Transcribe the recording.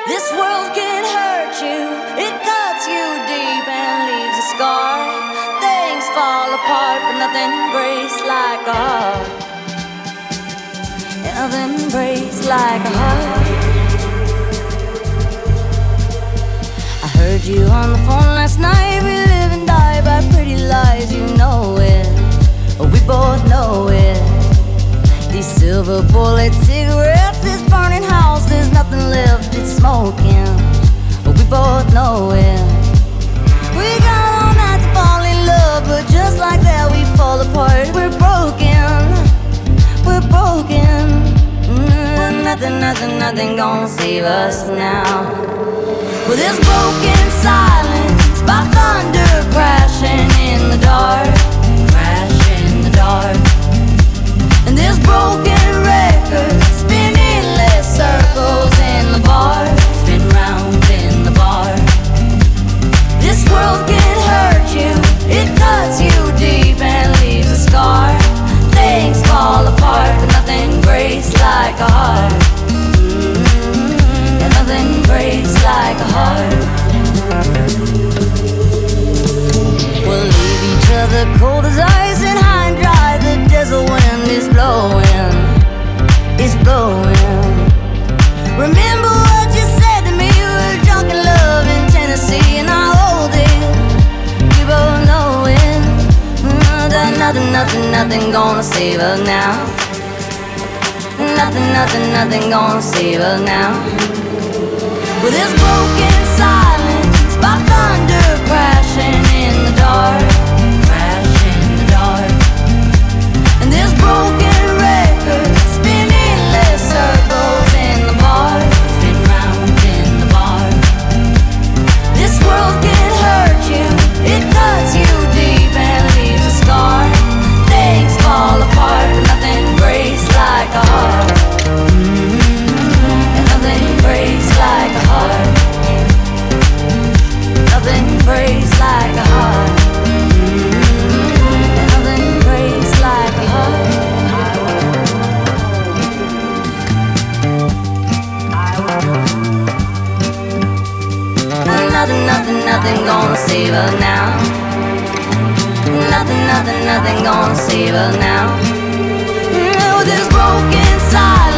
This world can hurt you, it cuts you deep and leaves a scar. Things fall apart, but nothing breaks like a heart. Nothing breaks like a heart. I heard you on the phone last night. We live and die by pretty lies, you know it. We both know it. These silver bullet cigarettes, this burning house, there's nothing left, it's smoking. We both know it. We got all night to fall in love, but just like that we fall apart. We're broken, we're broken. Nothing gonna save us now. Well, there's broken silence by thunder crashing in the dark, crash in the dark. And there's broken records spin endless circles in the bar, spin round in the bar. This world can hurt you, it cuts you deep and leaves a scar. Things fall apart, but nothing breaks like a heart. And nothing breaks like a heart. We'll leave each other cold as ice and high and dry. The desert wind is blowing, it's blowing. Remember what you said to me, we were drunk in love in Tennessee, and I hold it, we both know it. Nothing gonna save us now. Nothing gonna save us now. Well, there's broken silence by thunder crashing in the dark, crash in the dark. And there's broken records spin endless circles in the bar, spin round in the bar. This world can hurt you, it cuts you deep and leaves a scar. Things fall apart, but nothing breaks like a heart. And nothing breaks like a heart. Nothing breaks like a heart. And nothing breaks like a heart. Nothing gonna save us now. Nothing gonna save us now. With this broken silence